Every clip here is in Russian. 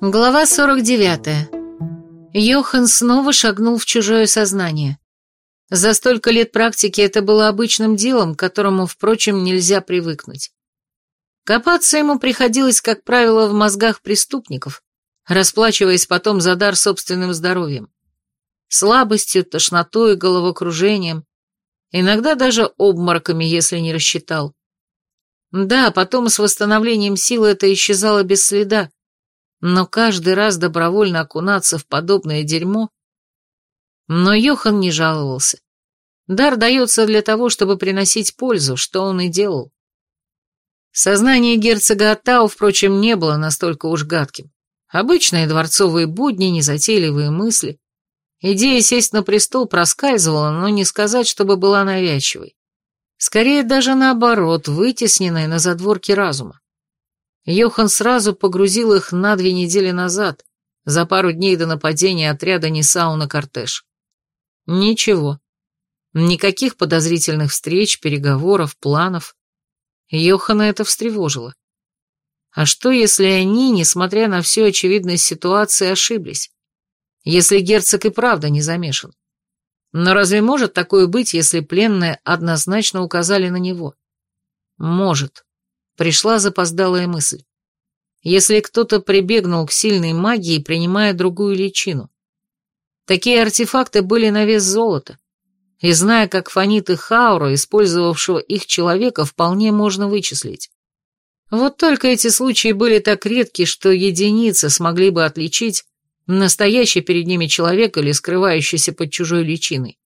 Глава 49. Йохан снова шагнул в чужое сознание. За столько лет практики это было обычным делом, к которому, впрочем, нельзя привыкнуть. Копаться ему приходилось, как правило, в мозгах преступников, расплачиваясь потом за дар собственным здоровьем. Слабостью, тошнотой, головокружением, иногда даже обмороками, если не рассчитал. Да, потом с восстановлением силы это исчезало без следа, но каждый раз добровольно окунаться в подобное дерьмо. Но Йохан не жаловался. Дар дается для того, чтобы приносить пользу, что он и делал. Сознание герцога Аттау, впрочем, не было настолько уж гадким. Обычные дворцовые будни, незатейливые мысли. Идея сесть на престол проскальзывала, но не сказать, чтобы была навязчивой. Скорее даже наоборот, вытесненная на задворке разума. Йохан сразу погрузил их на 2 недели назад, за пару дней до нападения отряда Нисау на кортеж. Ничего. Никаких подозрительных встреч, переговоров, планов. Йохана это встревожило. А что, если они, несмотря на всю очевидность ситуации, ошиблись? Если герцог и правда не замешан? Но разве может такое быть, если пленные однозначно указали на него? Может. Пришла запоздалая мысль. Если кто-то прибегнул к сильной магии, принимая другую личину. Такие артефакты были на вес золота, и зная, как фонит их аура, использовавшего их человека, вполне можно вычислить. Вот только эти случаи были так редки, что единицы смогли бы отличить настоящий перед ними человек или скрывающийся под чужой личиной.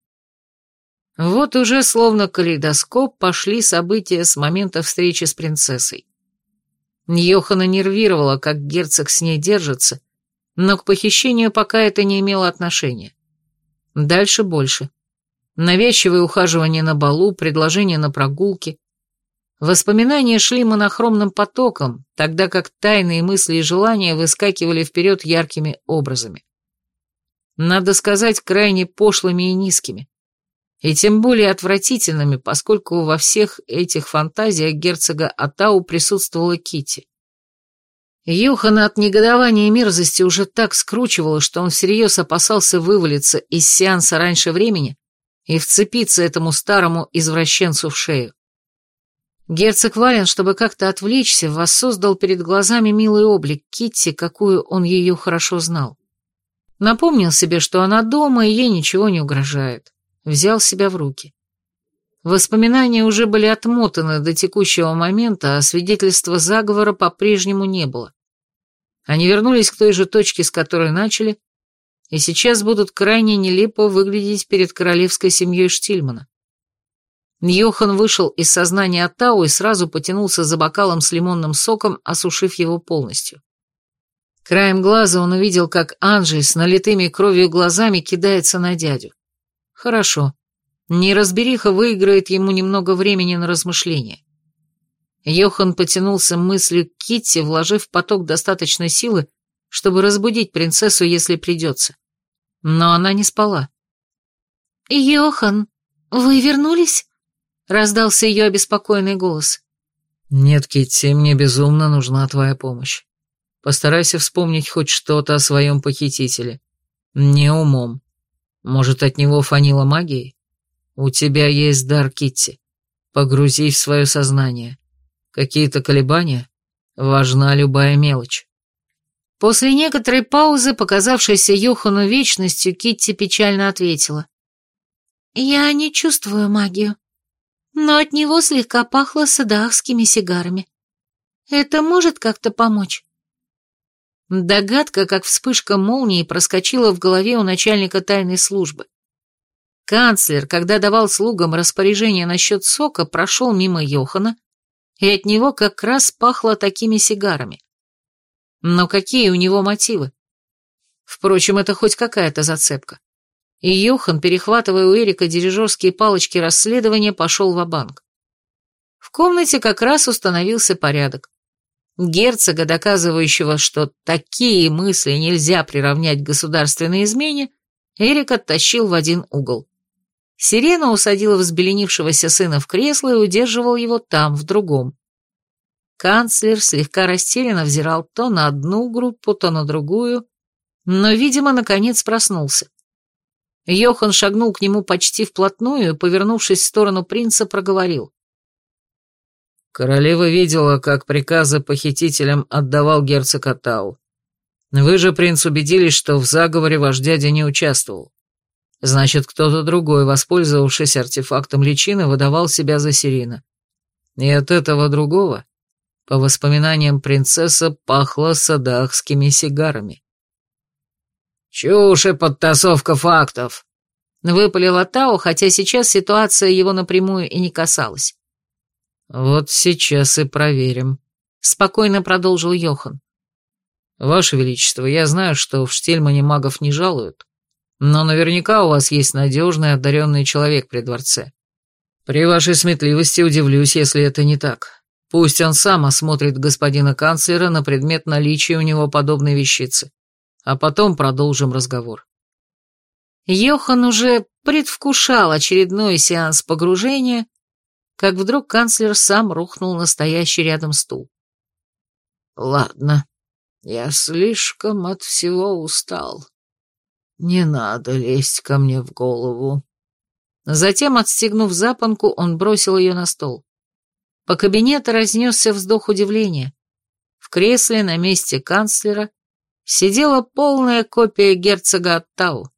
Вот уже словно калейдоскоп пошли события с момента встречи с принцессой. Йохана нервировала, как герцог с ней держится, но к похищению пока это не имело отношения. Дальше больше. Навязчивые ухаживания на балу, предложения на прогулки. Воспоминания шли монохромным потоком, тогда как тайные мысли и желания выскакивали вперед яркими образами. Надо сказать, крайне пошлыми и низкими. И тем более отвратительными, поскольку во всех этих фантазиях герцога Аттау присутствовала Китти. Йохана от негодования и мерзости уже так скручивало, что он всерьез опасался вывалиться из сеанса раньше времени и вцепиться этому старому извращенцу в шею. Герцог Вален, чтобы как-то отвлечься, воссоздал перед глазами милый облик Китти, какую он ее хорошо знал. Напомнил себе, что она дома и ей ничего не угрожает. Взял себя в руки. Воспоминания уже были отмотаны до текущего момента, а свидетельства заговора по-прежнему не было. Они вернулись к той же точке, с которой начали, и сейчас будут крайне нелепо выглядеть перед королевской семьей Штильмана. Йохан вышел из сознания Аттау и сразу потянулся за бокалом с лимонным соком, осушив его полностью. Краем глаза он увидел, как Анджей с налитыми кровью глазами кидается на дядю. Хорошо. Неразбериха выиграет ему немного времени на размышления. Йохан потянулся мыслью к Китти, вложив в поток достаточно силы, чтобы разбудить принцессу, если придется. Но она не спала. «Йохан, вы вернулись?» — раздался ее обеспокоенный голос. «Нет, Китти, мне безумно нужна твоя помощь. Постарайся вспомнить хоть что-то о своем похитителе. Не умом. Может, от него фанило магией? У тебя есть дар, Китти. Погрузись в свое сознание. Какие-то колебания? Важна любая мелочь». После некоторой паузы, показавшейся Йохану вечностью, Китти печально ответила. «Я не чувствую магию, но от него слегка пахло садаахскими сигарами. Это может как-то помочь?» Догадка, как вспышка молнии, проскочила в голове у начальника тайной службы. Канцлер, когда давал слугам распоряжение насчет сока, прошел мимо Йохана, и от него как раз пахло такими сигарами. Но какие у него мотивы? Впрочем, это хоть какая-то зацепка. И Йохан, перехватывая у Эрика дирижерские палочки расследования, пошел ва-банк. В комнате как раз установился порядок. Герцога, доказывающего, что такие мысли нельзя приравнять к государственной измене, Эрик оттащил в один угол. Сирена усадила взбеленившегося сына в кресло и удерживал его там, в другом. Канцлер слегка растерянно взирал то на одну группу, то на другую, но, видимо, наконец проснулся. Йохан шагнул к нему почти вплотную и, повернувшись в сторону принца, проговорил. Королева видела, как приказы похитителям отдавал герцог Аттау. Вы же, принц, убедились, что в заговоре ваш дядя не участвовал. Значит, кто-то другой, воспользовавшись артефактом личины, выдавал себя за Сирина. И от этого другого, по воспоминаниям принцесса, пахло садахскими сигарами. «Чушь и подтасовка фактов», — выпалил Аттау, хотя сейчас ситуация его напрямую и не касалась. «Вот сейчас и проверим», — спокойно продолжил Йохан. «Ваше Величество, я знаю, что в Штельмане магов не жалуют, но наверняка у вас есть надежный одаренный человек при дворце. При вашей сметливости удивлюсь, если это не так. Пусть он сам осмотрит господина канцлера на предмет наличия у него подобной вещицы, а потом продолжим разговор». Йохан уже предвкушал очередной сеанс погружения, как вдруг канцлер сам рухнул на стоящий рядом стул. «Ладно, я слишком от всего устал. Не надо лезть ко мне в голову». Затем, отстегнув запонку, он бросил ее на стол. По кабинету разнесся вздох удивления. В кресле на месте канцлера сидела полная копия герцога Аттау.